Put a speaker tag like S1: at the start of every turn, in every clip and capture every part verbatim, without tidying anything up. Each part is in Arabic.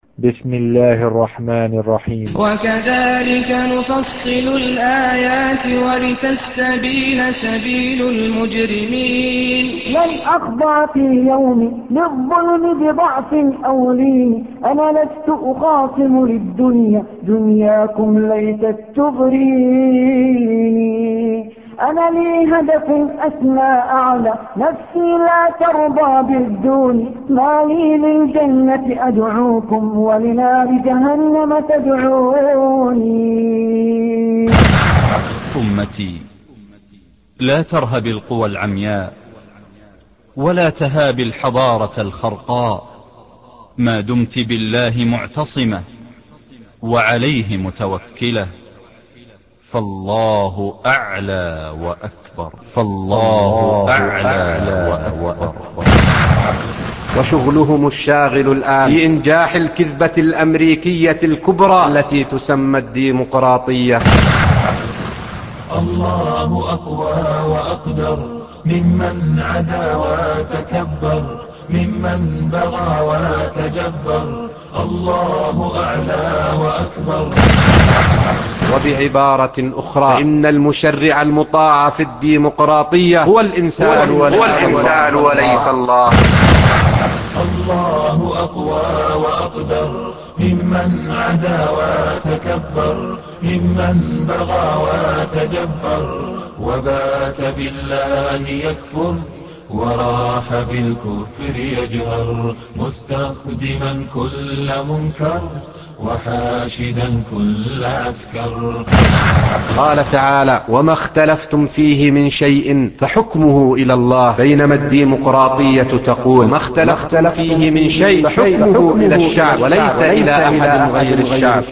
S1: بسم الله الرحمن الرحيم.
S2: وكذلك نفصل الآيات ولتستبين سبيل المجرمين.
S3: من أخضع في يوم للظلم بضعف أو لين، أنا لست أخاصم للدنيا دنياكم ليست تغريني. أنا لي هدف أسمى أعلى، نفسي لا ترضى بالدون، ما لي للجنة أدعوكم ولنار جهنم تدعوني.
S4: أمتي لا ترهب القوى العمياء ولا تهاب الحضارة الخرقاء، ما دمت بالله معتصمة وعليه متوكلة، فالله أعلى وأكبر، فالله أعلى وأكبر.
S5: وشغلهم الشاغل الآن في إنجاح الكذبة الأمريكية الكبرى التي تسمى الديمقراطية.
S6: الله أقوى وأقدر ممن عدا وتكبر، ممن بغى وتجبر، الله أعلى وأكبر.
S5: وبعبارة أخرى، إن المشرع المطاع في الديمقراطية هو الإنسان, هو الإنسان وليس الله.
S6: الله أقوى وأقدر ممن عدا وتكبر، ممن بغى وتجبر، وبات بالله يكفر وراح بالكفر يجهر، مستخدما كل منكر وحاشدا كل عسكر.
S5: قال تعالى: وما اختلفتم فيه من شيء فحكمه إلى الله، بينما الديمقراطية تقول ما اختلفتم فيه من شيء فحكمه إلى الشعب وليس إلى أحد غير الشعب.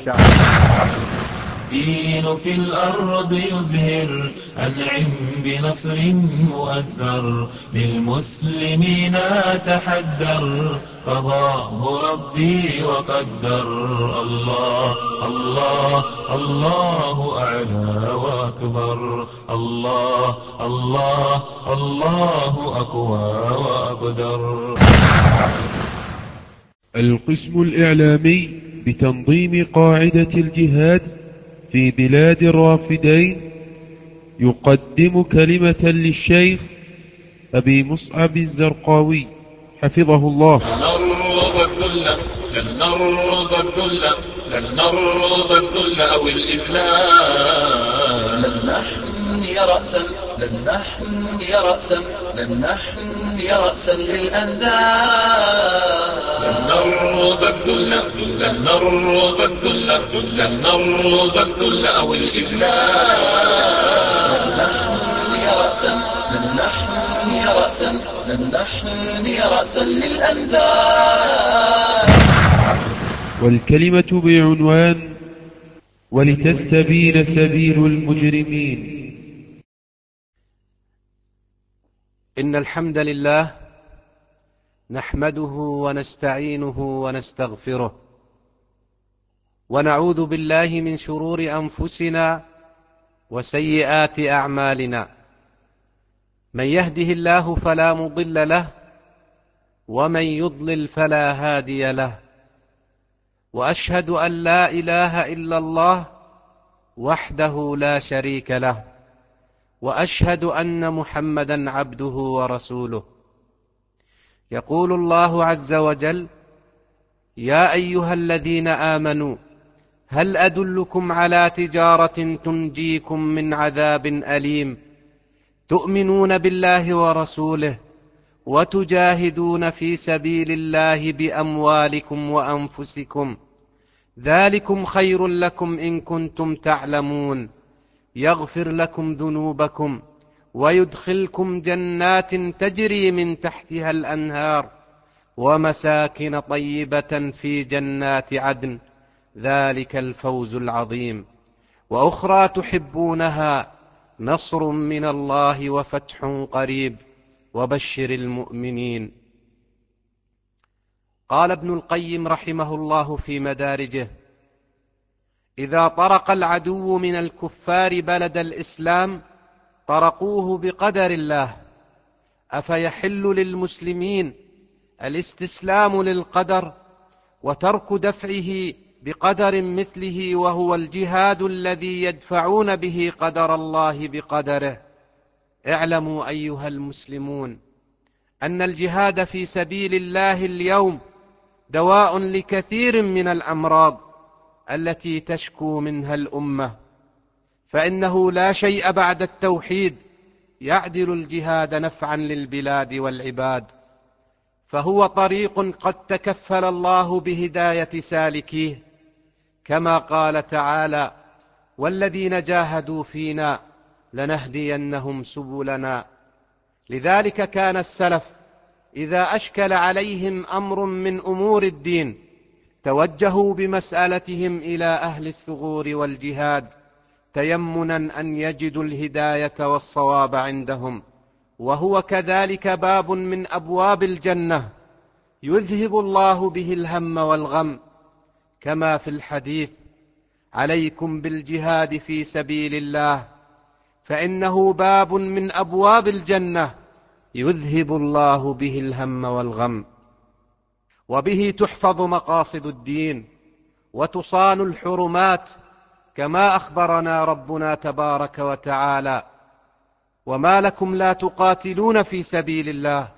S6: الدين في الأرض يزهر، أنعم بنصر مؤزر، للمسلمين تحدر، قضاه ربي وقدر. الله الله الله أعلى وأكبر، الله الله الله أقوى وأقدر.
S7: القسم الإعلامي بتنظيم قاعدة الجهاد في بلاد الرافدين يقدم كلمة للشيخ أبي مصعب الزرقاوي حفظه الله.
S6: لن نرضى الذل، لن نرضى الذل، لن نرضى الذل أو الإذلال.
S8: لن نحني رأسا، لن نحني رأسا، لن نحني رأسا للأنذال.
S6: لن نرضى الذل، لن نرضى الذل، لن نرضى الذل أو الإذلال.
S8: لن نحني رأسا، لن نحني رأسا، لن نحني رأسا للأنذال.
S7: والكلمة بعنوان ولتستبين سبيل المجرمين.
S5: إن الحمد لله نحمده ونستعينه ونستغفره، ونعوذ بالله من شرور أنفسنا وسيئات أعمالنا. من يهده الله فلا مضل له، ومن يضلل فلا هادي له. وأشهد أن لا إله إلا الله وحده لا شريك له، وأشهد أن محمدا عبده ورسوله. يقول الله عز وجل: يا أيها الذين آمنوا هل أدلكم على تجارة تنجيكم من عذاب أليم، تؤمنون بالله ورسوله وتجاهدون في سبيل الله بأموالكم وأنفسكم، ذلكم خير لكم إن كنتم تعلمون، يغفر لكم ذنوبكم ويدخلكم جنات تجري من تحتها الأنهار ومساكن طيبة في جنات عدن، ذلك الفوز العظيم. وأخرى تحبونها، نصر من الله وفتح قريب، وبشر المؤمنين. قال ابن القيم رحمه الله في مدارجه: إذا طرق العدو من الكفار بلد الإسلام طرقوه بقدر الله، أفيحل للمسلمين الاستسلام للقدر وترك دفعه بقدر مثله، وهو الجهاد الذي يدفعون به قدر الله بقدره. اعلموا أيها المسلمون أن الجهاد في سبيل الله اليوم دواء لكثير من الأمراض التي تشكو منها الأمة، فإنه لا شيء بعد التوحيد يعدل الجهاد نفعا للبلاد والعباد، فهو طريق قد تكفل الله بهداية سالكيه، كما قال تعالى: والذين جاهدوا فينا لنهدينهم سبلنا. لذلك كان السلف إذا أشكل عليهم أمر من أمور الدين توجهوا بمسألتهم إلى أهل الثغور والجهاد، تيمنا أن يجدوا الهداية والصواب عندهم، وهو كذلك باب من أبواب الجنة يذهب الله به الهم والغم، كما في الحديث: عليكم بالجهاد في سبيل الله فإنه باب من أبواب الجنة يذهب الله به الهم والغم. وبه تحفظ مقاصد الدين وتصان الحرمات، كما أخبرنا ربنا تبارك وتعالى: وما لكم لا تقاتلون في سبيل الله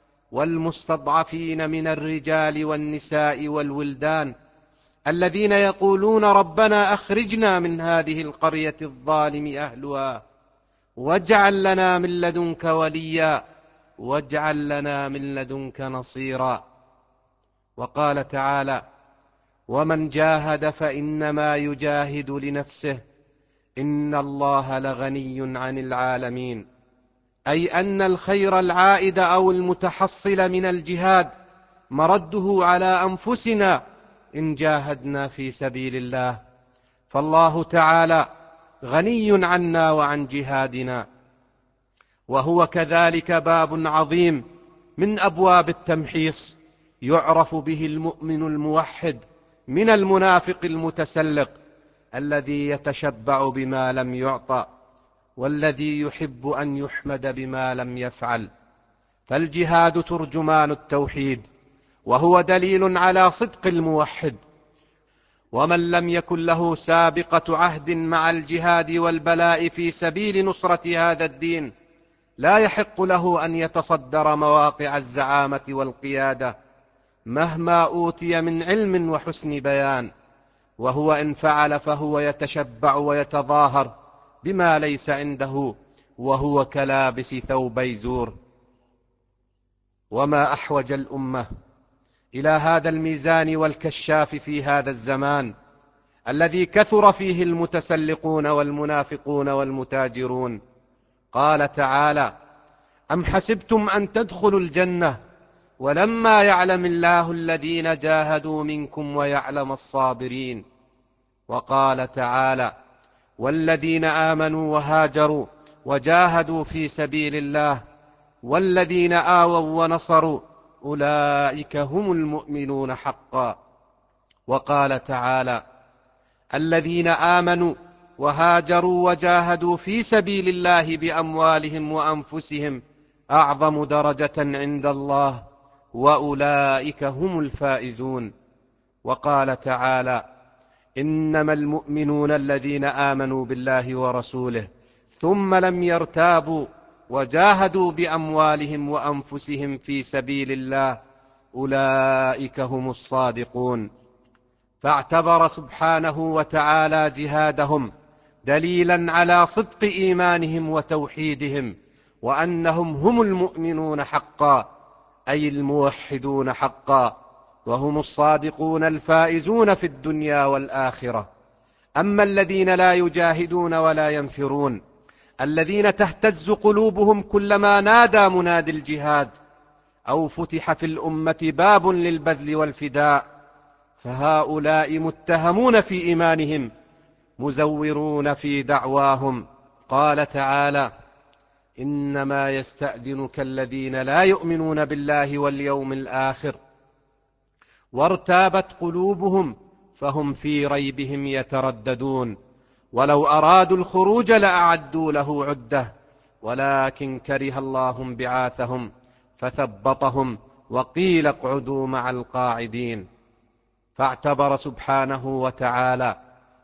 S5: والمستضعفين من الرجال والنساء والولدان الذين يقولون ربنا أخرجنا من هذه القرية الظالم أهلها واجعل لنا من لدنك وليا واجعل لنا من لدنك نصيرا. وقال تعالى: ومن جاهد فإنما يجاهد لنفسه إن الله لغني عن العالمين، أي أن الخير العائد أو المتحصل من الجهاد مرده على أنفسنا إن جاهدنا في سبيل الله، فالله تعالى غني عنا وعن جهادنا. وهو كذلك باب عظيم من أبواب التمحيص يعرف به المؤمن الموحد من المنافق المتسلق الذي يتشبع بما لم يعطى والذي يحب أن يحمد بما لم يفعل. فالجهاد ترجمان التوحيد، وهو دليل على صدق الموحد، ومن لم يكن له سابقة عهد مع الجهاد والبلاء في سبيل نصرة هذا الدين لا يحق له أن يتصدر مواقع الزعامة والقيادة مهما أوتي من علم وحسن بيان، وهو إن فعل فهو يتشبع ويتظاهر بما ليس عنده، وهو كلابس ثوبي زور. وما أحوج الأمة إلى هذا الميزان والكشاف في هذا الزمان الذي كثر فيه المتسلقون والمنافقون والمتاجرون. قال تعالى: أم حسبتم أن تدخلوا الجنة ولما يعلم الله الذين جاهدوا منكم ويعلم الصابرين. وقال تعالى: والذين آمنوا وهاجروا وجاهدوا في سبيل الله والذين آووا ونصروا أولئك هم المؤمنون حقا. وقال تعالى: الذين آمنوا وهاجروا وجاهدوا في سبيل الله بأموالهم وأنفسهم أعظم درجة عند الله وأولئك هم الفائزون. وقال تعالى: إنما المؤمنون الذين آمنوا بالله ورسوله ثم لم يرتابوا وجاهدوا بأموالهم وأنفسهم في سبيل الله أولئك هم الصادقون. فاعتبر سبحانه وتعالى جهادهم دليلا على صدق إيمانهم وتوحيدهم، وأنهم هم المؤمنون حقا، أي الموحدون حقا، وهم الصادقون الفائزون في الدنيا والآخرة. أما الذين لا يجاهدون ولا ينفرون، الذين تهتز قلوبهم كلما نادى منادي الجهاد أو فتح في الأمة باب للبذل والفداء، فهؤلاء متهمون في إيمانهم مزورون في دعواهم. قال تعالى: إنما يستأذنك الذين لا يؤمنون بالله واليوم الآخر وارتابت قلوبهم فهم في ريبهم يترددون، ولو أرادوا الخروج لأعدوا له عدة ولكن كره الله انبعاثهم فثبطهم وقيل اقعدوا مع القاعدين. فاعتبر سبحانه وتعالى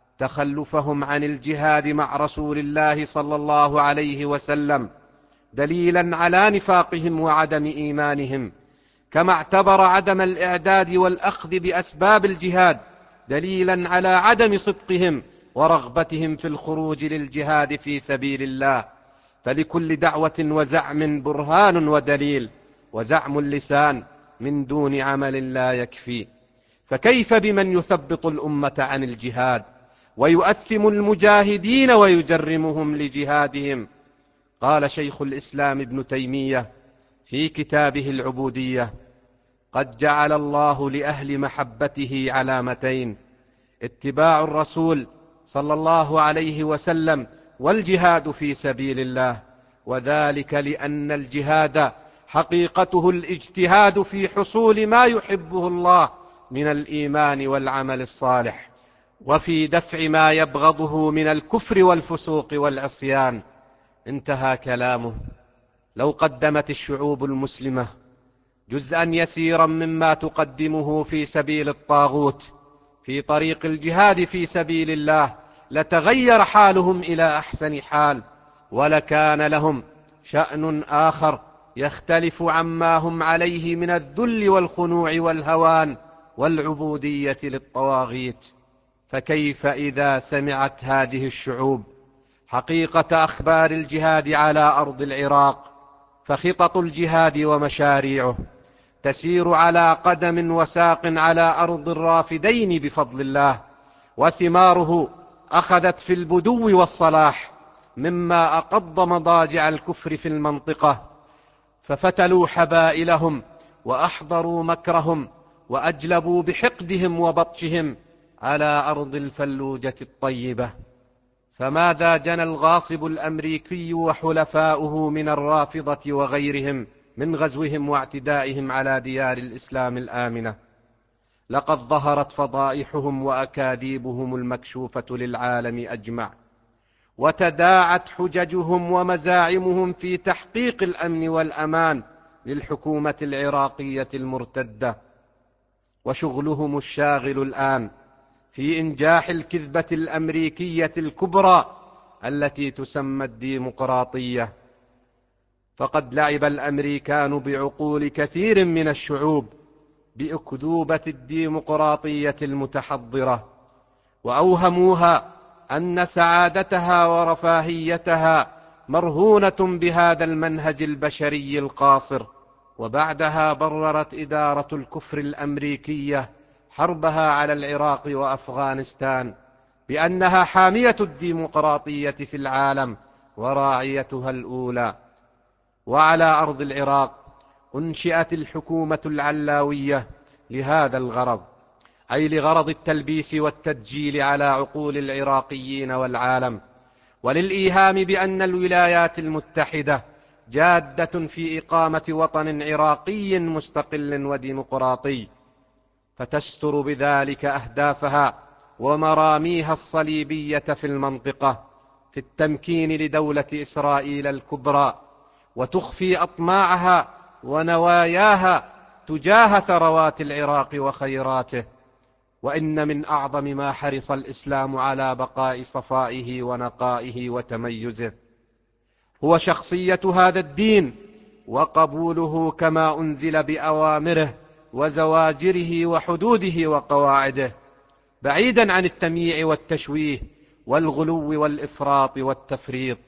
S5: تخلفهم عن الجهاد مع رسول الله صلى الله عليه وسلم دليلا على نفاقهم وعدم إيمانهم، كما اعتبر عدم الإعداد والأخذ بأسباب الجهاد دليلا على عدم صدقهم ورغبتهم في الخروج للجهاد في سبيل الله. فلكل دعوة وزعم برهان ودليل، وزعم اللسان من دون عمل لا يكفي. فكيف بمن يثبط الأمة عن الجهاد ويؤثم المجاهدين ويجرمهم لجهادهم؟ قال شيخ الإسلام ابن تيمية في كتابه العبودية: قد جعل الله لأهل محبته علامتين: اتباع الرسول صلى الله عليه وسلم والجهاد في سبيل الله، وذلك لأن الجهاد حقيقته الاجتهاد في حصول ما يحبه الله من الإيمان والعمل الصالح، وفي دفع ما يبغضه من الكفر والفسوق والعصيان. انتهى كلامه. لو قدمت الشعوب المسلمة جزءا يسيرا مما تقدمه في سبيل الطاغوت في طريق الجهاد في سبيل الله لتغير حالهم إلى أحسن حال، ولكان لهم شأن آخر يختلف عما هم عليه من الذل والخنوع والهوان والعبودية للطواغيت. فكيف إذا سمعت هذه الشعوب حقيقة أخبار الجهاد على أرض العراق، فخطط الجهاد ومشاريعه تسير على قدم وساق على أرض الرافدين بفضل الله، وثماره أخذت في البدو والصلاح مما أقض مضاجع الكفر في المنطقة، ففتلوا حبائلهم وأحضروا مكرهم وأجلبوا بحقدهم وبطشهم على أرض الفلوجة الطيبة. فماذا جنى الغاصب الأمريكي وحلفاؤه من الرافضة وغيرهم من غزوهم واعتدائهم على ديار الإسلام الآمنة؟ لقد ظهرت فضائحهم وأكاذيبهم المكشوفة للعالم أجمع، وتداعت حججهم ومزاعمهم في تحقيق الأمن والأمان للحكومة العراقية المرتدة. وشغلهم الشاغل الآن في إنجاح الكذبة الأمريكية الكبرى التي تسمى الديمقراطية. فقد لعب الأمريكان بعقول كثير من الشعوب بأكذوبة الديمقراطية المتحضرة، وأوهموها أن سعادتها ورفاهيتها مرهونة بهذا المنهج البشري القاصر. وبعدها بررت إدارة الكفر الأمريكية حربها على العراق وأفغانستان بأنها حامية الديمقراطية في العالم وراعيتها الأولى. وعلى أرض العراق أنشئت الحكومة العلاوية لهذا الغرض، أي لغرض التلبيس والتدجيل على عقول العراقيين والعالم، وللإيهام بأن الولايات المتحدة جادة في إقامة وطن عراقي مستقل وديمقراطي، فتستر بذلك أهدافها ومراميها الصليبية في المنطقة في التمكين لدولة إسرائيل الكبرى، وتخفي أطماعها ونواياها تجاه ثروات العراق وخيراته. وإن من أعظم ما حرص الإسلام على بقاء صفائه ونقائه وتميزه هو شخصية هذا الدين وقبوله كما أنزل بأوامره وزواجره وحدوده وقواعده، بعيدا عن التمييع والتشويه والغلو والإفراط والتفريط.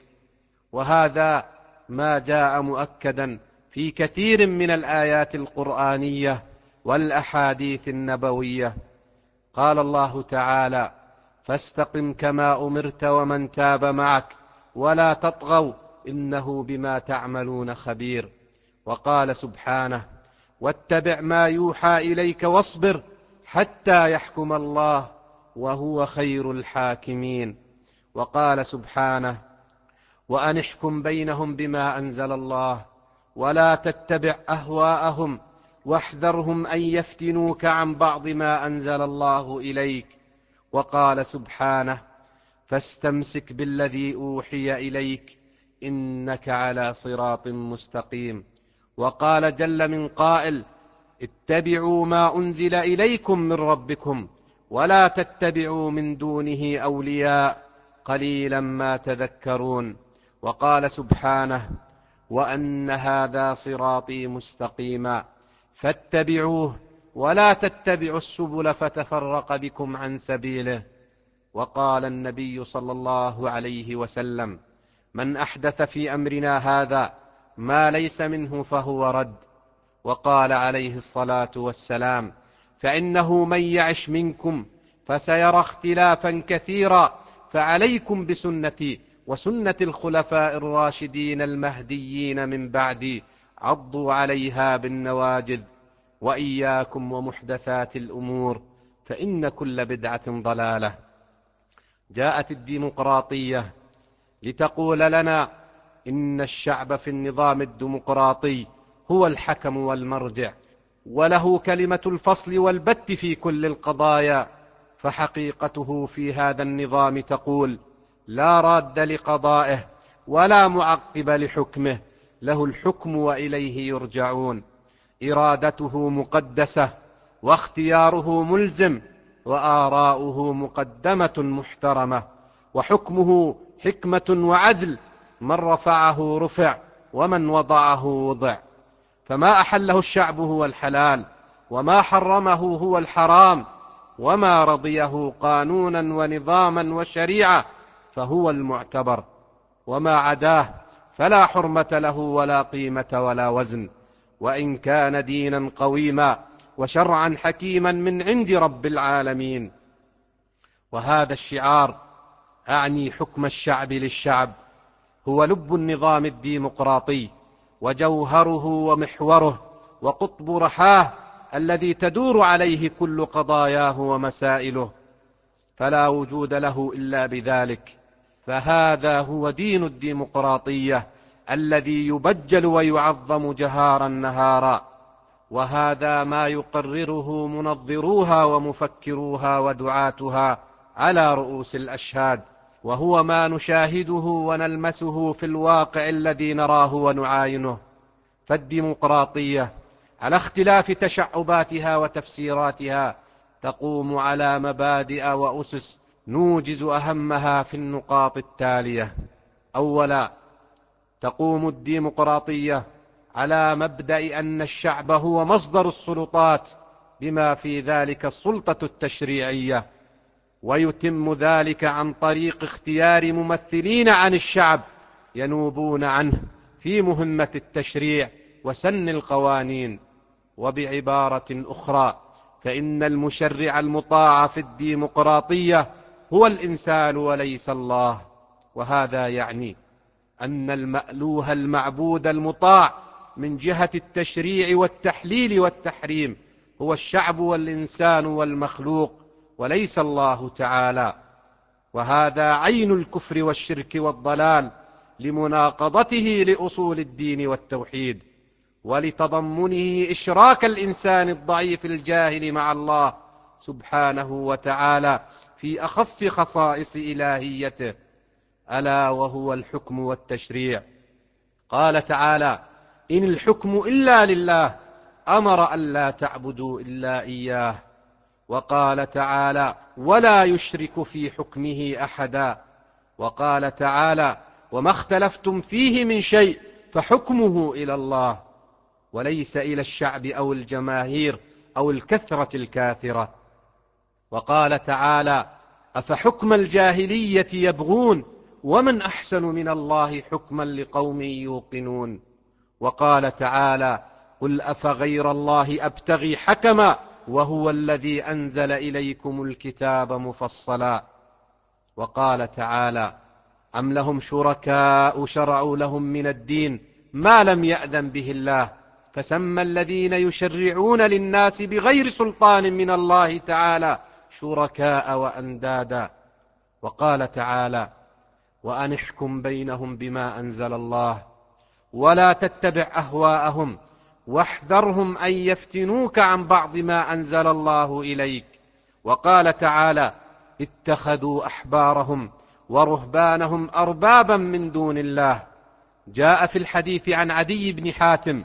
S5: وهذا ما جاء مؤكدا في كثير من الآيات القرآنية والأحاديث النبوية. قال الله تعالى: فاستقم كما أمرت ومن تاب معك ولا تطغوا إنه بما تعملون خبير. وقال سبحانه: واتبع ما يوحى إليك واصبر حتى يحكم الله وهو خير الحاكمين. وقال سبحانه: وأن احكم بينهم بما أنزل الله ولا تتبع أهواءهم واحذرهم أن يفتنوك عن بعض ما أنزل الله إليك. وقال سبحانه: فاستمسك بالذي أوحي إليك إنك على صراط مستقيم. وقال جل من قائل: اتبعوا ما أنزل إليكم من ربكم ولا تتبعوا من دونه أولياء قليلا ما تذكرون. وقال سبحانه: وأن هذا صراطي مستقيما فاتبعوه ولا تتبعوا السبل فتفرق بكم عن سبيله. وقال النبي صلى الله عليه وسلم: من أحدث في أمرنا هذا ما ليس منه فهو رد. وقال عليه الصلاة والسلام: فإنه من يعش منكم فسيرى اختلافا كثيرا فعليكم بسنتي وسنة الخلفاء الراشدين المهديين من بعدي عضوا عليها بالنواجذ وإياكم ومحدثات الأمور فإن كل بدعة ضلالة. جاءت الديمقراطية لتقول لنا إن الشعب في النظام الديمقراطي هو الحكم والمرجع وله كلمة الفصل والبت في كل القضايا، فحقيقته في هذا النظام تقول: لا راد لقضائه ولا معقب لحكمه، له الحكم وإليه يرجعون. إرادته مقدسة واختياره ملزم وآراؤه مقدمة محترمة، وحكمه حكمة وعدل، من رفعه رفع ومن وضعه وضع. فما أحله الشعب هو الحلال وما حرمه هو الحرام، وما رضيه قانونا ونظاما وشريعة فهو المعتبر، وما عداه فلا حرمة له ولا قيمة ولا وزن، وإن كان دينا قويما وشرعا حكيما من عند رب العالمين. وهذا الشعار، أعني حكم الشعب للشعب، هو لب النظام الديمقراطي وجوهره ومحوره وقطب رحاه الذي تدور عليه كل قضاياه ومسائله، فلا وجود له إلا بذلك. فهذا هو دين الديمقراطية الذي يبجل ويعظم جهارا نهارا، وهذا ما يقرره منظروها ومفكروها ودعاتها على رؤوس الأشهاد، وهو ما نشاهده ونلمسه في الواقع الذي نراه ونعاينه. فالديمقراطية على اختلاف تشعباتها وتفسيراتها تقوم على مبادئ وأسس نوجز أهمها في النقاط التالية. أولا، تقوم الديمقراطية على مبدأ أن الشعب هو مصدر السلطات بما في ذلك السلطة التشريعية، ويتم ذلك عن طريق اختيار ممثلين عن الشعب ينوبون عنه في مهمة التشريع وسن القوانين. وبعبارة أخرى، فإن المشرع المطاع في الديمقراطية هو الإنسان وليس الله، وهذا يعني أن المألوه المعبود المطاع من جهة التشريع والتحليل والتحريم هو الشعب والإنسان والمخلوق وليس الله تعالى. وهذا عين الكفر والشرك والضلال لمناقضته لأصول الدين والتوحيد، ولتضمنه إشراك الإنسان الضعيف الجاهل مع الله سبحانه وتعالى في أخص خصائص إلهيته، ألا وهو الحكم والتشريع. قال تعالى: إن الحكم إلا لله أمر أن لا تعبدوا إلا إياه. وقال تعالى: ولا يشرك في حكمه أحدا. وقال تعالى: وما اختلفتم فيه من شيء فحكمه إلى الله، وليس إلى الشعب أو الجماهير أو الكثرة الكاثرة. وقال تعالى: أفحكم الجاهلية يبغون ومن أحسن من الله حكما لقوم يوقنون. وقال تعالى: قل أفغير الله أبتغي حكما وهو الذي أنزل إليكم الكتاب مفصلا. وقال تعالى: أم لهم شركاء شرعوا لهم من الدين ما لم يأذن به الله فسمى الذين يشرعون للناس بغير سلطان من الله تعالى شركاء وأندادا. وقال تعالى: وأن احكم بينهم بما أنزل الله ولا تتبع أهواءهم واحذرهم أن يفتنوك عن بعض ما أنزل الله إليك. وقال تعالى: اتخذوا أحبارهم ورهبانهم أربابا من دون الله. جاء في الحديث عن عدي بن حاتم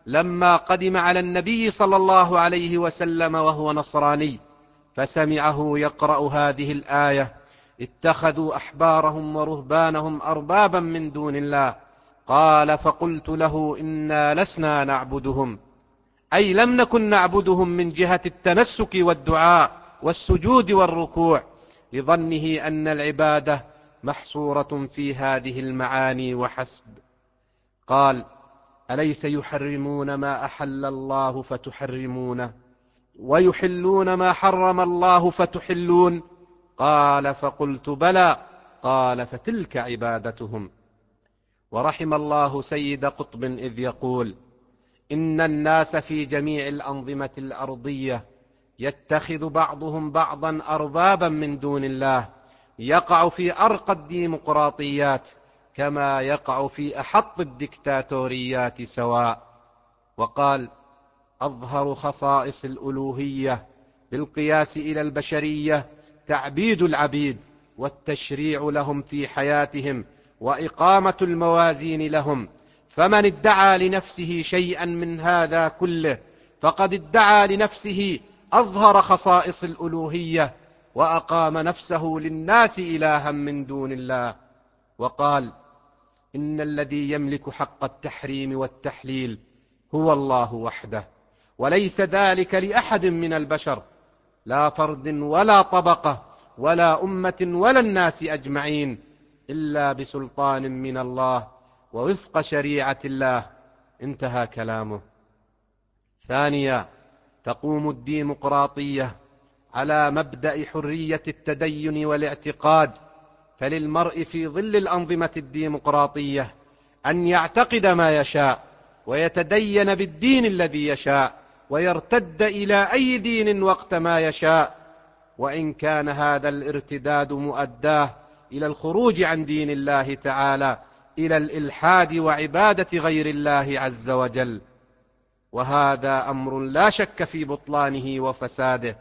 S5: لما قدم على النبي صلى الله عليه وسلم وهو نصراني فسمعه يقرأ هذه الآية: اتخذوا أحبارهم ورهبانهم أربابا من دون الله. قال: فقلت له: إنا لسنا نعبدهم، أي لم نكن نعبدهم من جهة التنسك والدعاء والسجود والركوع، لظنه أن العبادة محصورة في هذه المعاني وحسب. قال: أليس يحرمون ما أحل الله فتحرمونه، ويحلون ما حرم الله فتحلون؟ قال: فقلت: بلى. قال: فتلك عبادتهم. ورحم الله سيد قطب إذ يقول: إن الناس في جميع الأنظمة الأرضية يتخذ بعضهم بعضا أربابا من دون الله، يقع في أرقى الديمقراطيات كما يقع في أحط الدكتاتوريات سواء. وقال: أظهر خصائص الألوهية بالقياس إلى البشرية تعبيد العبيد والتشريع لهم في حياتهم وإقامة الموازين لهم، فمن ادعى لنفسه شيئا من هذا كله فقد ادعى لنفسه أظهر خصائص الألوهية وأقام نفسه للناس إلها من دون الله. وقال: إن الذي يملك حق التحريم والتحليل هو الله وحده، وليس ذلك لأحد من البشر، لا فرد ولا طبقة ولا أمة ولا الناس أجمعين، إلا بسلطان من الله ووفق شريعة الله. انتهى كلامه. ثانيا، تقوم الديمقراطية على مبدأ حرية التدين والاعتقاد، فللمرء في ظل الأنظمة الديمقراطية أن يعتقد ما يشاء ويتدين بالدين الذي يشاء ويرتد إلى أي دين وقت ما يشاء، وإن كان هذا الارتداد مؤداه إلى الخروج عن دين الله تعالى إلى الإلحاد وعبادة غير الله عز وجل. وهذا أمر لا شك في بطلانه وفساده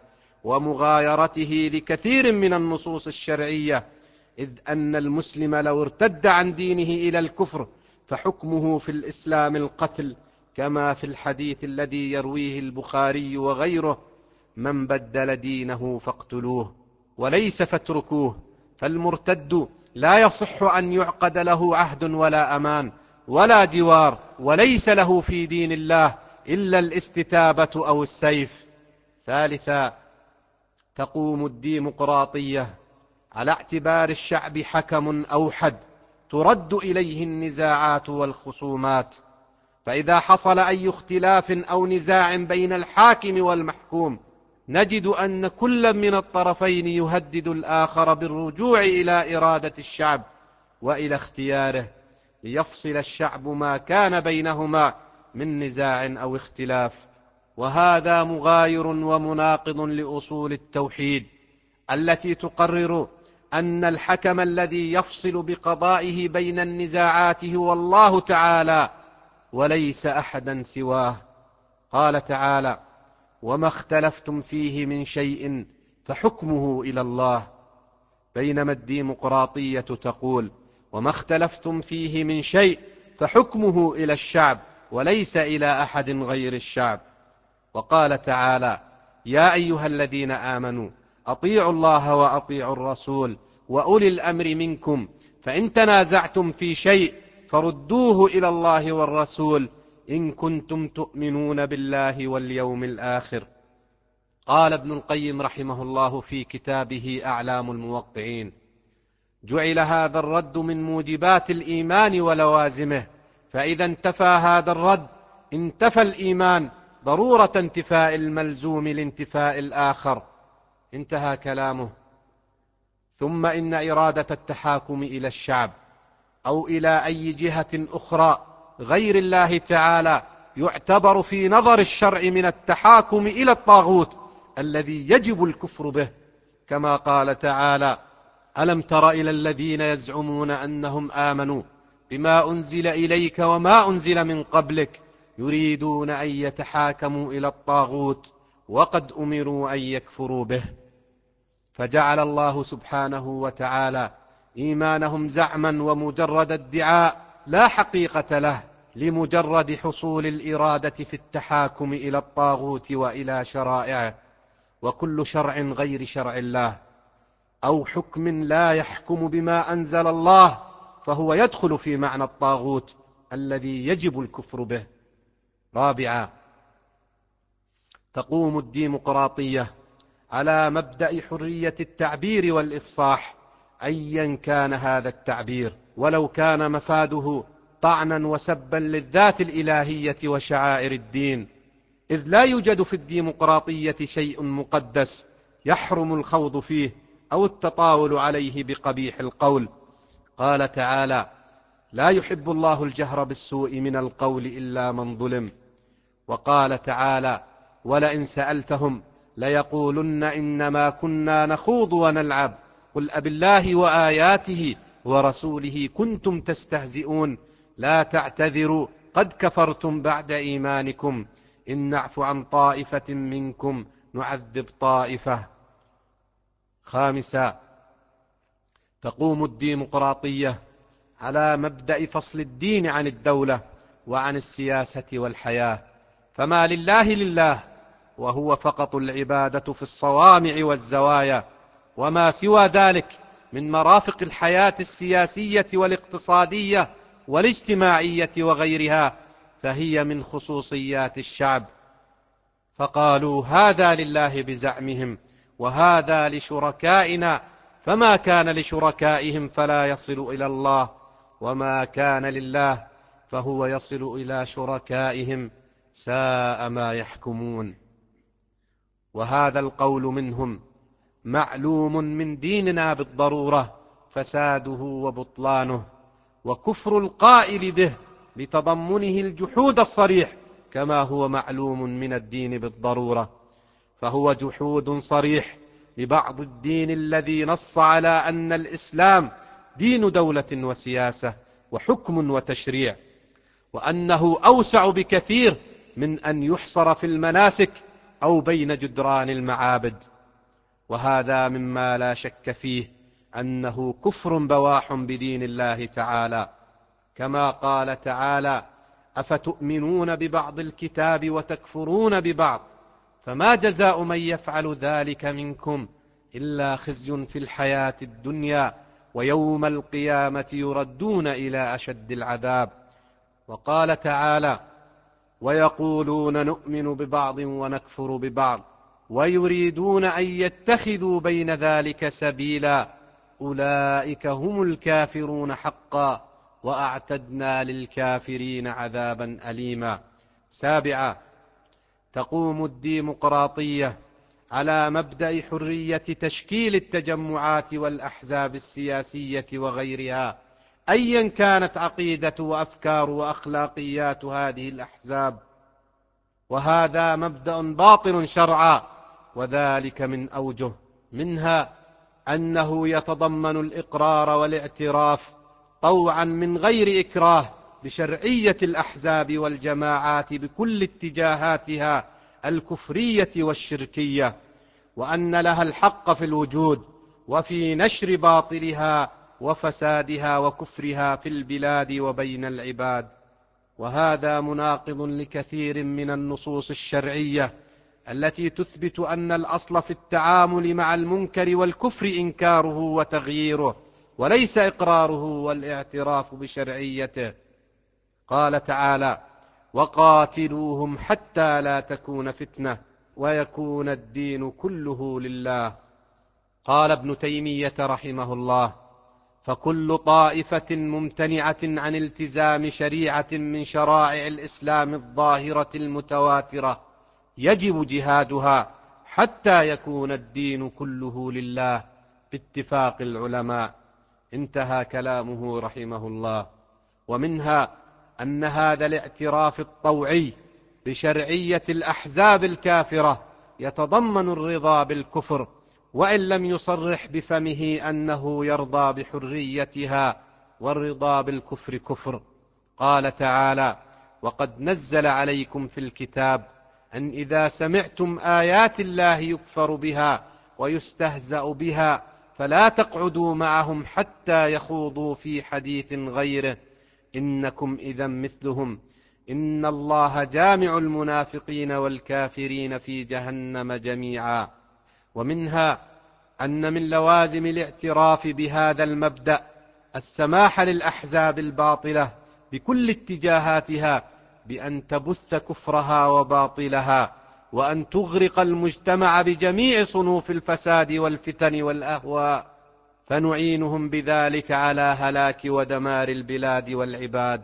S5: ومغايرته لكثير من النصوص الشرعية، إذ أن المسلم لو ارتد عن دينه إلى الكفر فحكمه في الإسلام القتل، كما في الحديث الذي يرويه البخاري وغيره: من بدل دينه فاقتلوه وليس فاتركوه. فالمرتد لا يصح أن يعقد له عهد ولا أمان ولا جوار، وليس له في دين الله إلا الاستتابة أو السيف. ثالثا، تقوم الديمقراطية على اعتبار الشعب حكم أوحد ترد إليه النزاعات والخصومات، فإذا حصل أي اختلاف أو نزاع بين الحاكم والمحكوم نجد أن كل من الطرفين يهدد الآخر بالرجوع إلى إرادة الشعب وإلى اختياره، ليفصل الشعب ما كان بينهما من نزاع أو اختلاف. وهذا مغاير ومناقض لأصول التوحيد التي تقرر أن الحكم الذي يفصل بقضائه بين النزاعات هو الله تعالى وليس أحدا سواه. قال تعالى: وما اختلفتم فيه من شيء فحكمه إلى الله، بينما الديمقراطية تقول: وما اختلفتم فيه من شيء فحكمه إلى الشعب وليس إلى أحد غير الشعب. وقال تعالى: يا أيها الذين آمنوا أطيعوا الله وأطيعوا الرسول وأولي الأمر منكم، فإن تنازعتم في شيء فردوه إلى الله والرسول إن كنتم تؤمنون بالله واليوم الآخر. قال ابن القيم رحمه الله في كتابه أعلام الموقعين: جعل هذا الرد من موجبات الإيمان ولوازمه، فإذا انتفى هذا الرد انتفى الإيمان ضرورة انتفاء الملزوم لانتفاء الآخر. انتهى كلامه. ثم إن إرادة التحاكم إلى الشعب أو إلى أي جهة أخرى غير الله تعالى يعتبر في نظر الشرع من التحاكم إلى الطاغوت الذي يجب الكفر به، كما قال تعالى: ألم تر إلى الذين يزعمون أنهم آمنوا بما أنزل إليك وما أنزل من قبلك يريدون أن يتحاكموا إلى الطاغوت وقد أمروا أن يكفروا به. فجعل الله سبحانه وتعالى إيمانهم زعما ومجرد ادعاء لا حقيقة له، لمجرد حصول الإرادة في التحاكم إلى الطاغوت وإلى شرائعه، وكل شرع غير شرع الله أو حكم لا يحكم بما أنزل الله فهو يدخل في معنى الطاغوت الذي يجب الكفر به. رابعا، تقوم الديمقراطية على مبدأ حرية التعبير والإفصاح أيا كان هذا التعبير، ولو كان مفاده طعنا وسبا للذات الإلهية وشعائر الدين، إذ لا يوجد في الديمقراطية شيء مقدس يحرم الخوض فيه أو التطاول عليه بقبيح القول. قال تعالى: لا يحب الله الجهر بالسوء من القول إلا من ظلم. وقال تعالى: ولئن سألتهم ليقولن إنما كنا نخوض ونلعب قل أبالله وآياته ورسوله كنتم تستهزئون لا تعتذروا قد كفرتم بعد إيمانكم إن نعف عن طائفة منكم نعذب طائفة. خامسا، تقوم الديمقراطية على مبدأ فصل الدين عن الدولة وعن السياسة والحياة، فما لله لله وهو فقط العبادة في الصوامع والزوايا، وما سوى ذلك من مرافق الحياة السياسية والاقتصادية والاجتماعية وغيرها فهي من خصوصيات الشعب. فقالوا هذا لله بزعمهم وهذا لشركائنا، فما كان لشركائهم فلا يصل إلى الله، وما كان لله فهو يصل إلى شركائهم، ساء ما يحكمون. وهذا القول منهم معلوم من ديننا بالضرورة فساده وبطلانه، وكفر القائل به لتضمنه الجحود الصريح كما هو معلوم من الدين بالضرورة، فهو جحود صريح لبعض الدين الذي نص على أن الإسلام دين دولة وسياسة وحكم وتشريع، وأنه أوسع بكثير من أن يحصر في المناسك أو بين جدران المعابد. وهذا مما لا شك فيه أنه كفر بواح بدين الله تعالى، كما قال تعالى: أفتؤمنون ببعض الكتاب وتكفرون ببعض فما جزاء من يفعل ذلك منكم إلا خزي في الحياة الدنيا ويوم القيامة يردون إلى أشد العذاب. وقال تعالى: ويقولون نؤمن ببعض ونكفر ببعض ويريدون أن يتخذوا بين ذلك سبيلا أولئك هم الكافرون حقا وأعتدنا للكافرين عذابا أليما. سابعا، تقوم الديمقراطية على مبدأ حرية تشكيل التجمعات والأحزاب السياسية وغيرها أيا كانت عقيدة وأفكار وأخلاقيات هذه الأحزاب، وهذا مبدأ باطل شرعا، وذلك من أوجه، منها أنه يتضمن الإقرار والاعتراف طوعا من غير إكراه بشرعية الأحزاب والجماعات بكل اتجاهاتها الكفرية والشركية، وأن لها الحق في الوجود وفي نشر باطلها وفسادها وكفرها في البلاد وبين العباد. وهذا مناقض لكثير من النصوص الشرعية التي تثبت أن الأصل في التعامل مع المنكر والكفر إنكاره وتغييره وليس إقراره والاعتراف بشرعيته. قال تعالى: وقاتلوهم حتى لا تكون فتنة ويكون الدين كله لله. قال ابن تيمية رحمه الله: فكل طائفة ممتنعة عن التزام شريعة من شرائع الإسلام الظاهرة المتواترة يجب جهادها حتى يكون الدين كله لله باتفاق العلماء. انتهى كلامه رحمه الله. ومنها أن هذا الاعتراف الطوعي بشرعية الأحزاب الكافرة يتضمن الرضا بالكفر وإن لم يصرح بفمه أنه يرضى بحريتها، والرضا بالكفر كفر. قال تعالى: وقد نزل عليكم في الكتاب أن إذا سمعتم آيات الله يكفر بها ويستهزأ بها فلا تقعدوا معهم حتى يخوضوا في حديث غيره إنكم إذا مثلهم إن الله جامع المنافقين والكافرين في جهنم جميعا. ومنها أن من لوازم الاعتراف بهذا المبدأ السماح للأحزاب الباطلة بكل اتجاهاتها بأن تبث كفرها وباطلها، وأن تغرق المجتمع بجميع صنوف الفساد والفتن والأهواء، فنعينهم بذلك على هلاك ودمار البلاد والعباد.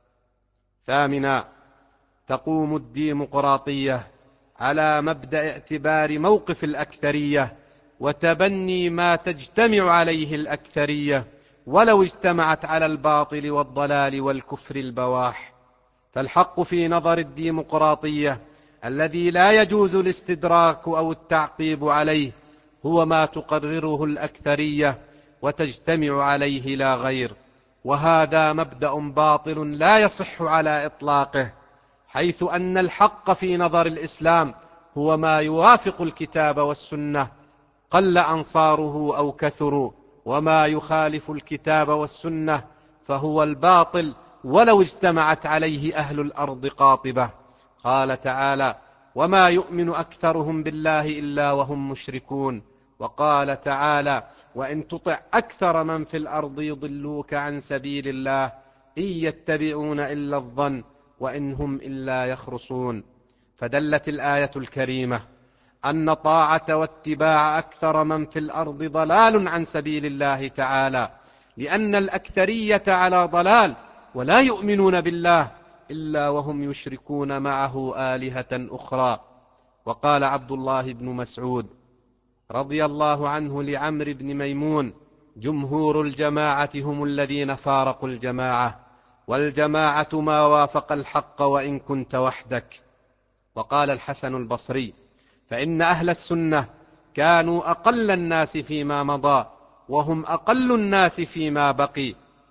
S5: ثامنا، تقوم الديمقراطية على مبدأ اعتبار موقف الأكثرية وتبني ما تجتمع عليه الأكثرية ولو اجتمعت على الباطل والضلال والكفر البواح. فالحق في نظر الديمقراطية الذي لا يجوز الاستدراك أو التعقيب عليه هو ما تقرره الأكثرية وتجتمع عليه لا غير، وهذا مبدأ باطل لا يصح على إطلاقه، حيث أن الحق في نظر الإسلام هو ما يوافق الكتاب والسنة قل أنصاره أو كثروا، وما يخالف الكتاب والسنة فهو الباطل ولو اجتمعت عليه أهل الأرض قاطبة. قال تعالى: وما يؤمن أكثرهم بالله إلا وهم مشركون. وقال تعالى: وإن تطع أكثر من في الأرض يضلوك عن سبيل الله إن يتبعون إلا الظن وإن هم إلا يخرصون. فدلت الآية الكريمة أن طاعة واتباع أكثر من في الأرض ضلال عن سبيل الله تعالى، لأن الأكثرية على ضلال ولا يؤمنون بالله إلا وهم يشركون معه آلهة أخرى. وقال عبد الله بن مسعود رضي الله عنه لعمرو بن ميمون: جمهور الجماعة هم الذين فارقوا الجماعة، والجماعة ما وافق الحق وإن كنت وحدك. وقال الحسن البصري: فإن أهل السنة كانوا أقل الناس فيما مضى وهم أقل الناس فيما بقي،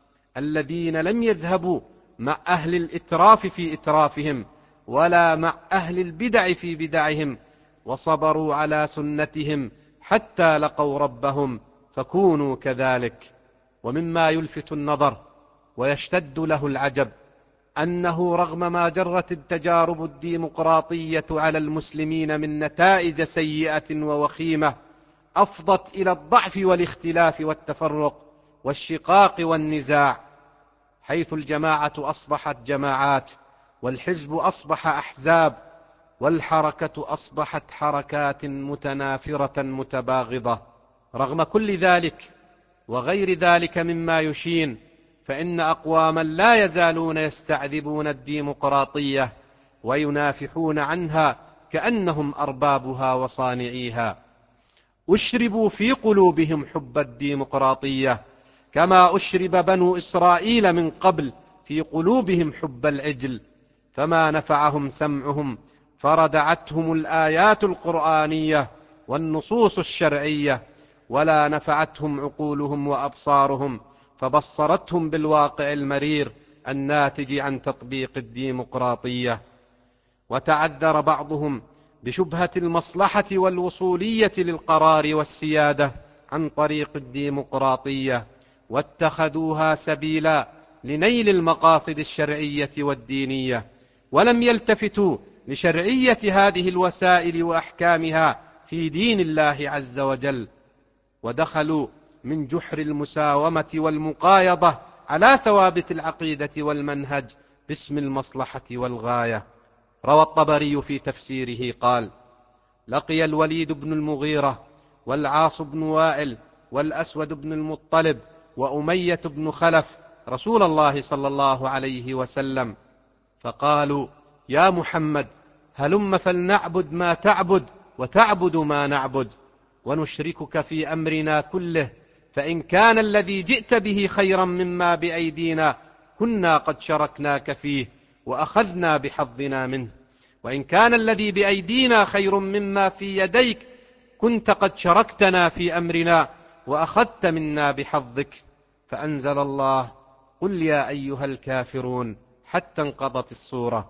S5: الذين لم يذهبوا مع أهل الإتراف في إترافهم ولا مع أهل البدع في بدعهم، وصبروا على سنتهم حتى لقوا ربهم، فكونوا كذلك. ومما يلفت النظر ويشتد له العجب أنه رغم ما جرت التجارب الديمقراطية على المسلمين من نتائج سيئة ووخيمة أفضت إلى الضعف والاختلاف والتفرق والشقاق والنزاع، حيث الجماعة أصبحت جماعات، والحزب أصبح أحزاب، والحركة أصبحت حركات متنافرة متباغضة. رغم كل ذلك وغير ذلك مما يشين، فإن أقواما لا يزالون يستعذبون الديمقراطية وينافحون عنها كأنهم أربابها وصانعيها. أشربوا في قلوبهم حب الديمقراطية كما أشرب بنو إسرائيل من قبل في قلوبهم حب العجل، فما نفعهم سمعهم فردعتهم الآيات القرآنية والنصوص الشرعية، ولا نفعتهم عقولهم وأبصارهم فبصرتهم بالواقع المرير الناتج عن تطبيق الديمقراطية. وتعذر بعضهم بشبهة المصلحة والوصولية للقرار والسيادة عن طريق الديمقراطية، واتخذوها سبيلا لنيل المقاصد الشرعية والدينية، ولم يلتفتوا لشرعية هذه الوسائل وأحكامها في دين الله عز وجل، ودخلوا من جحر المساومة والمقايضة على ثوابت العقيدة والمنهج باسم المصلحة والغاية. روى الطبري في تفسيره قال: لقي الوليد بن المغيرة والعاص بن وائل والأسود بن المطلب وأمية بن خلف رسول الله صلى الله عليه وسلم، فقالوا: يا محمد، هلم فلنعبد ما تعبد وتعبد ما نعبد، ونشركك في أمرنا كله، فإن كان الذي جئت به خيرا مما بأيدينا كنا قد شركناك فيه وأخذنا بحظنا منه، وإن كان الذي بأيدينا خير مما في يديك كنت قد شركتنا في أمرنا وأخذت منا بحظك. فأنزل الله: قل يا أيها الكافرون، حتى انقضت السورة.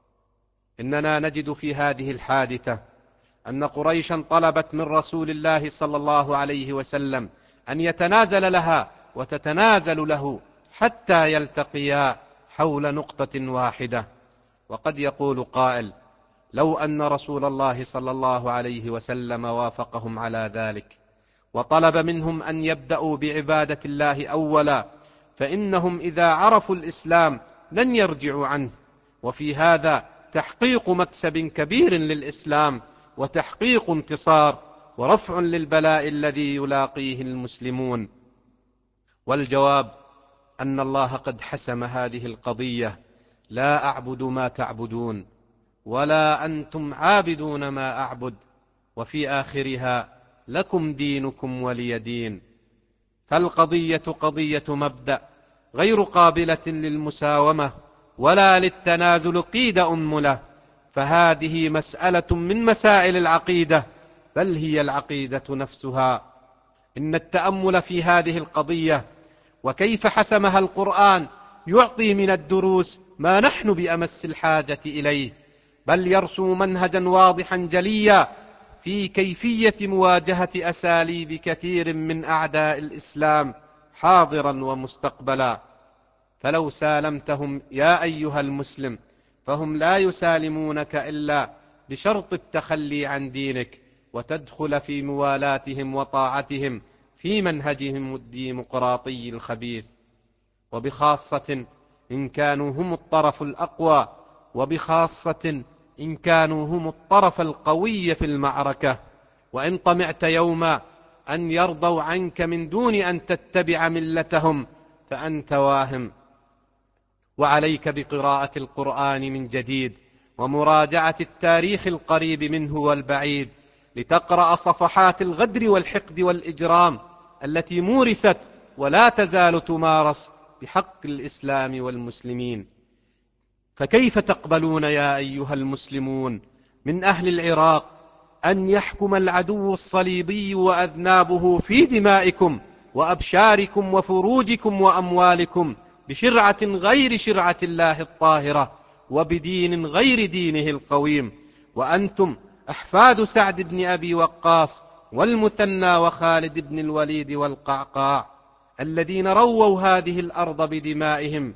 S5: إننا نجد في هذه الحادثة أن قريشا طلبت من رسول الله صلى الله عليه وسلم أن يتنازل لها وتتنازل له حتى يلتقيا حول نقطة واحدة. وقد يقول قائل: لو أن رسول الله صلى الله عليه وسلم وافقهم على ذلك وطلب منهم أن يبدأوا بعبادة الله أولا، فإنهم إذا عرفوا الإسلام لن يرجعوا عنه. وفي هذا تحقيق مكسب كبير للإسلام، وتحقيق انتصار، ورفع للبلاء الذي يلاقيه المسلمون. والجواب أن الله قد حسم هذه القضية: لا أعبد ما تعبدون ولا أنتم عابدون ما أعبد، وفي آخرها: لكم دينكم ولي دين. فالقضية قضية مبدأ غير قابلة للمساومة ولا للتنازل قيد أنملة، فهذه مسألة من مسائل العقيدة، بل هي العقيدة نفسها. إن التأمل في هذه القضية وكيف حسمها القرآن يعطي من الدروس ما نحن بأمس الحاجة إليه، بل يرسم منهجا واضحا جليا في كيفية مواجهة أساليب كثير من أعداء الإسلام حاضرا ومستقبلا. فلو سالمتهم يا أيها المسلم فهم لا يسالمونك إلا بشرط التخلي عن دينك، وتدخل في موالاتهم وطاعتهم في منهجهم الديمقراطي الخبيث، وبخاصة إن كانوا هم الطرف الأقوى، وبخاصة إن كانوا هم الطرف القوي في المعركة. وإن طمعت يوما أن يرضوا عنك من دون أن تتبع ملتهم فأنت واهم. وعليك بقراءة القرآن من جديد، ومراجعة التاريخ القريب منه والبعيد، لتقرأ صفحات الغدر والحقد والإجرام التي مورست ولا تزال تمارس بحق الإسلام والمسلمين. فكيف تقبلون يا أيها المسلمون من أهل العراق أن يحكم العدو الصليبي وأذنابه في دمائكم وأبشاركم وفروجكم وأموالكم بشرعة غير شرعة الله الطاهرة، وبدين غير دينه القويم، وأنتم أحفاد سعد بن أبي وقاص والمثنى وخالد بن الوليد والقعقاع الذين رووا هذه الأرض بدمائهم؟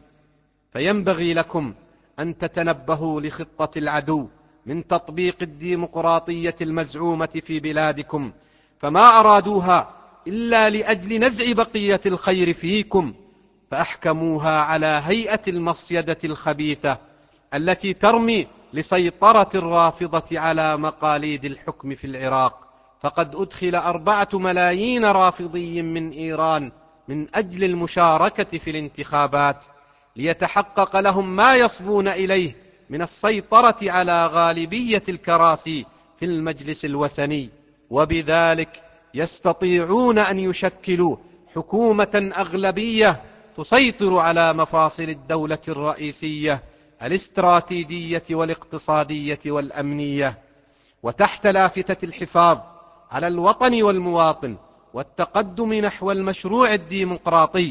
S5: فينبغي لكم أن تتنبهوا لخطة العدو من تطبيق الديمقراطية المزعومة في بلادكم، فما أرادوها إلا لأجل نزع بقية الخير فيكم، فأحكموها على هيئة المصيدة الخبيثة التي ترمي لسيطرة الرافضة على مقاليد الحكم في العراق. فقد أدخل أربعة ملايين رافضي من إيران من أجل المشاركة في الانتخابات، ليتحقق لهم ما يصبون إليه من السيطرة على غالبية الكراسي في المجلس الوثني، وبذلك يستطيعون أن يشكلوا حكومة أغلبية تسيطر على مفاصل الدولة الرئيسية الاستراتيجية والاقتصادية والأمنية، وتحت لافتة الحفاظ على الوطن والمواطن والتقدم نحو المشروع الديمقراطي،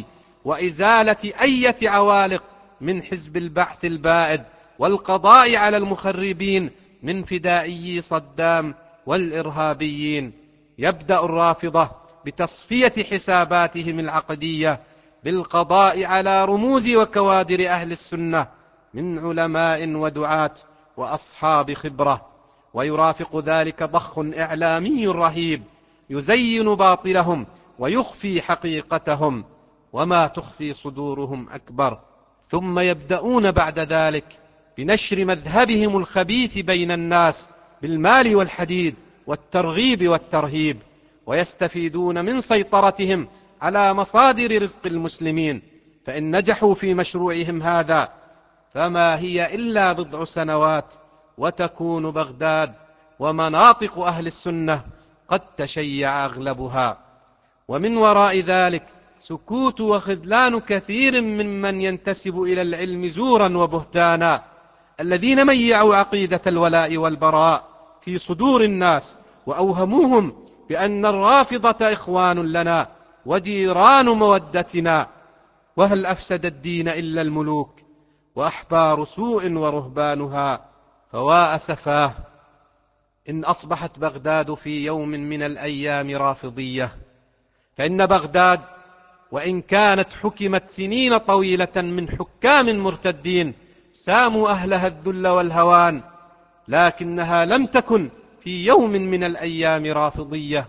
S5: وإزالة أي عوالق من حزب البعث البائد، والقضاء على المخربين من فدائي صدام والإرهابيين. يبدأ الرافضة بتصفية حساباتهم العقدية بالقضاء على رموز وكوادر أهل السنة من علماء ودعاة وأصحاب خبرة، ويرافق ذلك ضخ إعلامي رهيب يزين باطلهم ويخفي حقيقتهم، وما تخفي صدورهم أكبر. ثم يبدأون بعد ذلك بنشر مذهبهم الخبيث بين الناس بالمال والحديد والترغيب والترهيب، ويستفيدون من سيطرتهم على مصادر رزق المسلمين. فإن نجحوا في مشروعهم هذا فما هي إلا بضع سنوات وتكون بغداد ومناطق أهل السنة قد تشيع أغلبها، ومن وراء ذلك سكوت وخذلان كثير ممن ينتسب إلى العلم زورا وبهتانا، الذين ميعوا عقيدة الولاء والبراء في صدور الناس، وأوهموهم بأن الرافضة إخوان لنا وجيران مودتنا، وهل أفسد الدين إلا الملوك وأحبار سوء ورهبانها. فوا أسفاه إن أصبحت بغداد في يوم من الأيام رافضية، فإن بغداد وإن كانت حكمت سنين طويلة من حكام مرتدين ساموا أهلها الذل والهوان، لكنها لم تكن في يوم من الأيام رافضية.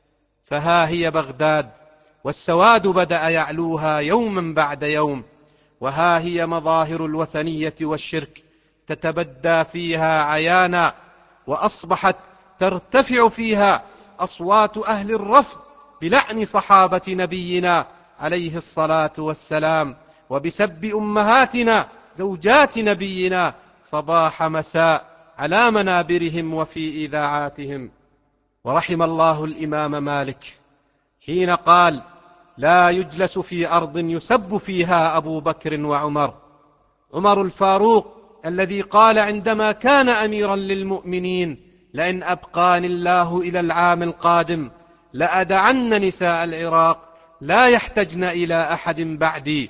S5: فها هي بغداد والسواد بدأ يعلوها يوما بعد يوم، وها هي مظاهر الوثنية والشرك تتبدى فيها عيانا، وأصبحت ترتفع فيها أصوات أهل الرفض بلعن صحابة نبينا عليه الصلاة والسلام، وبسب أمهاتنا زوجات نبينا صباح مساء على منابرهم وفي إذاعاتهم. ورحم الله الإمام مالك حين قال: لا يجلس في أرض يسب فيها أبو بكر وعمر. عمر الفاروق الذي قال عندما كان أميرا للمؤمنين: لئن أبقاني الله إلى العام القادم لأدعن نساء العراق لا يحتجن إلى أحد بعدي.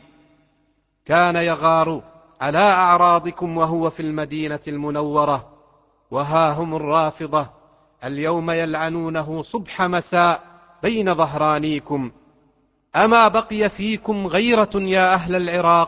S5: كان يغار على أعراضكم وهو في المدينة المنورة، وها هم الرافضة اليوم يلعنونه صبح مساء بين ظهرانيكم. أما بقي فيكم غيرة يا أهل العراق؟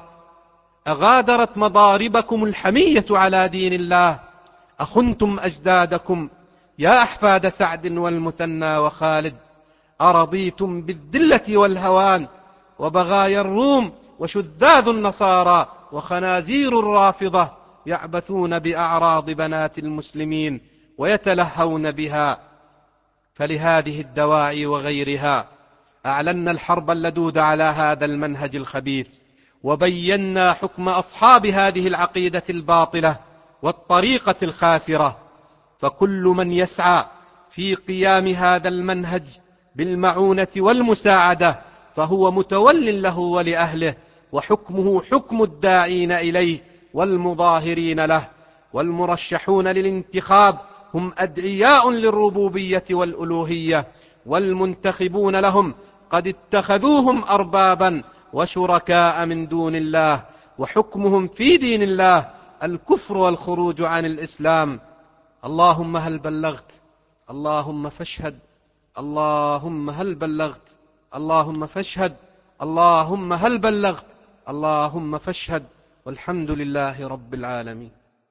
S5: أغادرت مضاربكم الحمية على دين الله؟ أخنتم أجدادكم يا أحفاد سعد والمثنى وخالد؟ أرضيتم بالذلة والهوان وبغايا الروم وشذاذ النصارى وخنازير الرافضة يعبثون بأعراض بنات المسلمين ويتلهون بها؟ فلهذه الدواعي وغيرها أعلنا الحرب اللدود على هذا المنهج الخبيث، وبينا حكم أصحاب هذه العقيدة الباطلة والطريقة الخاسرة. فكل من يسعى في قيام هذا المنهج بالمعونة والمساعدة فهو متول له ولأهله، وحكمه حكم الداعين إليه والمظاهرين له. والمرشحون للانتخاب هم أدعياء للربوبية والألوهية، والمنتخبون لهم قد اتخذوهم أربابا وشركاء من دون الله، وحكمهم في دين الله الكفر والخروج عن الإسلام. اللهم هل بلغت؟ اللهم فاشهد. اللهم هل بلغت؟ اللهم فاشهد. اللهم هل بلغت؟ اللهم فاشهد. والحمد لله رب العالمين.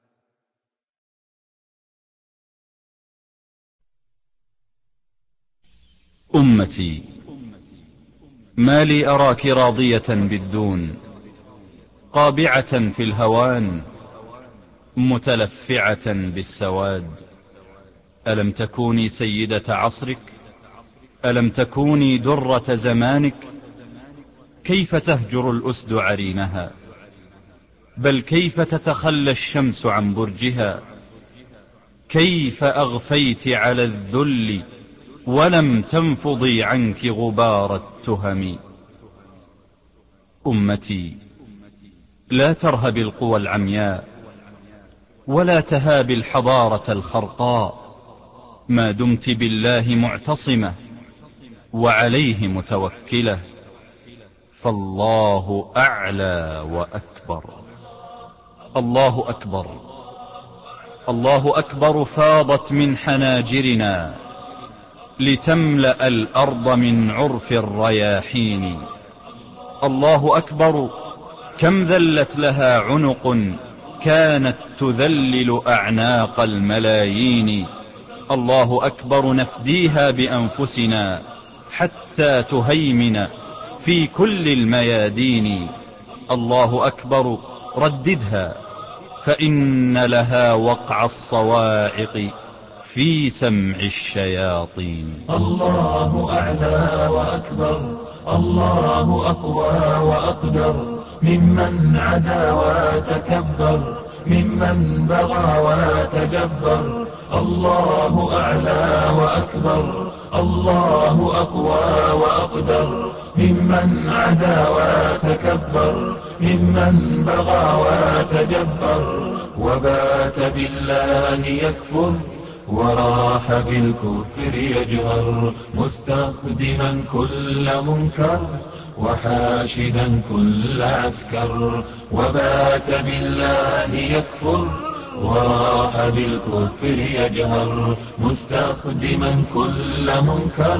S4: أمتي، ما لي أراك راضية بالدون، قابعة في الهوان، متلفعة بالسواد. ألم تكوني سيدة عصرك؟ ألم تكوني درة زمانك؟ كيف تهجر الأسد عرينها؟ بل كيف تتخلى الشمس عن برجها؟ كيف أغفيت على الذل ولم تنفضي عنك غبار التهم؟ أمتي، لا ترهب القوى العمياء ولا تهاب الحضارة الخرقاء، ما دمت بالله معتصمة وعليه متوكلة، فالله أعلى وأكبر. الله أكبر، الله أكبر فاضت من حناجرنا لتملأ الأرض من عرف الرياحين. الله أكبر، كم ذلت لها عنق كانت تذلل أعناق الملايين. الله أكبر، نفديها بأنفسنا حتى تهيمن في كل الميادين. الله أكبر، رددها فإن لها وقع الصواعق في سمع الشياطين.
S6: الله أعلى وأكبر، الله أقوى وأقدر ممن عدا وتكبر، ممن بغى وتجبر. الله أعلى وأكبر، الله أقوى وأقدر ممن عدا وتكبر، ممن بغى وتجبر. وبات بالله يكفر وراح بالكفر يجهر، مستخدما كل منكر وحاشدا كل عسكر. وبات بالله يكفر وراح بالكفر يجهر مستخدما كل منكر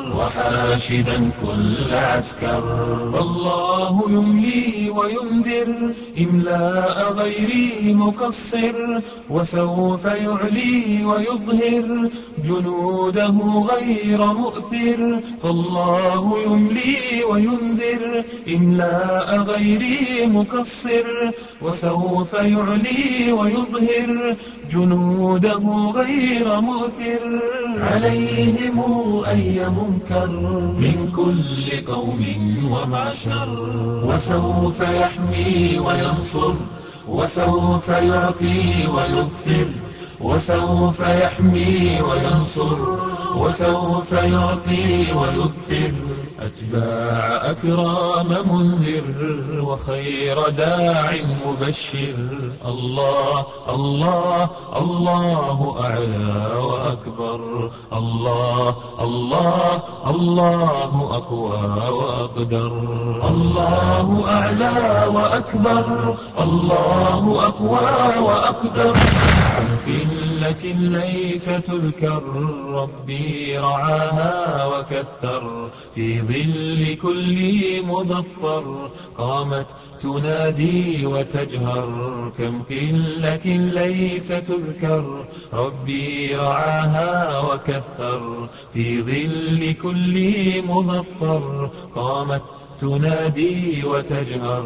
S6: وحاشدا كل عسكر. فالله يملي وينذر إملاء غيري مقصر وسوف يعلي ويظهر جنوده غير مؤثر. فالله يملي وينذر إملاء غيري مقصر وسوف يعلي ويظهر جنوده غير مؤثر. عليهم أي منكر من كل قوم ومعشر وسوف يحمي وينصر وسوف يعطي ويظفر وسوف يحمي وينصر وسوف يعطي ويظفر. أتباع أكرام منذر وخير داع مبشر. الله الله الله أعلى وأكبر. الله الله الله أقوى وأقدر. الله أعلى وأكبر. الله أقوى وأقدر. عن قلة ليس تذكر ربي رعاها وكثر. في ظل كل مظفر قامت تنادي وتجهر. كم قلة ليس تذكر ربي رعاها وكثر. في ظل كل مظفر قامت تنادي وتجهر.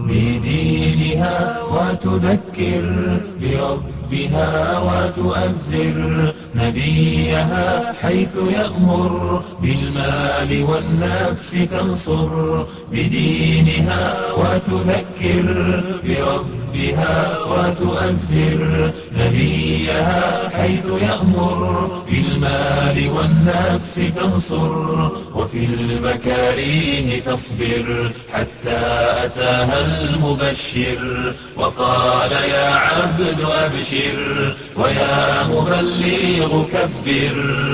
S6: بدينها وتذكر بربها وتؤزر نبيها حيث يأمر بالمال والنفس تنصر. بدينها وتذكر بربها وتؤزر نبيها حيث يأمر بالمال والنفس تنصر. وفي المكاريه تصبر حتى أتاها المبشر وقال يا عبد أبشر ويا مبلغ كبر.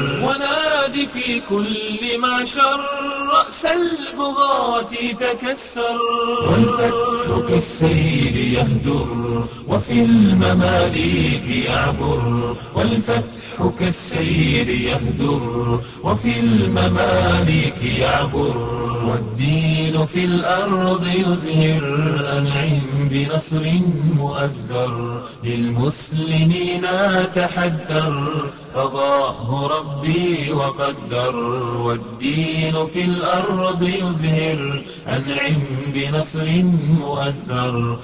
S6: ونادي في كل معشر رأس البغاة تكسر. والفتح كالسيل يهدر وفي المماليك يعبر. والفتح كالسيل يهدر وفي المماليك يعبر. والدين في الأرض يزهر أنعم بنصر مؤزر. للمسلمين تحدر قضاه ربي وقدر. والدين في الأرض يزهر أنعم بنصر مؤزر.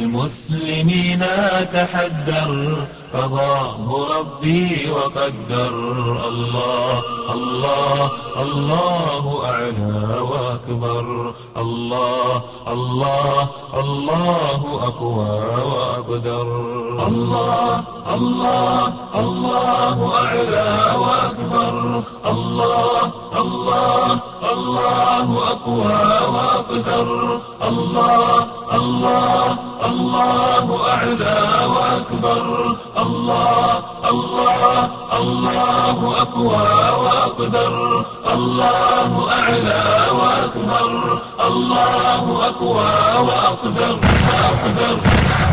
S6: للمسلمين تحدر قضاه ربي وقدر. الله الله الله أعلى وأكبر. الله الله الله أقوى وأقدر. الله الله الله أعلى وأكبر. الله الله الله أقوى وأقدر. الله الله الله أعلى وأكبر. الله الله الله أقوى وأقدر. الله أعلى وأكبر. الله أقوى وأقدر وأقدر.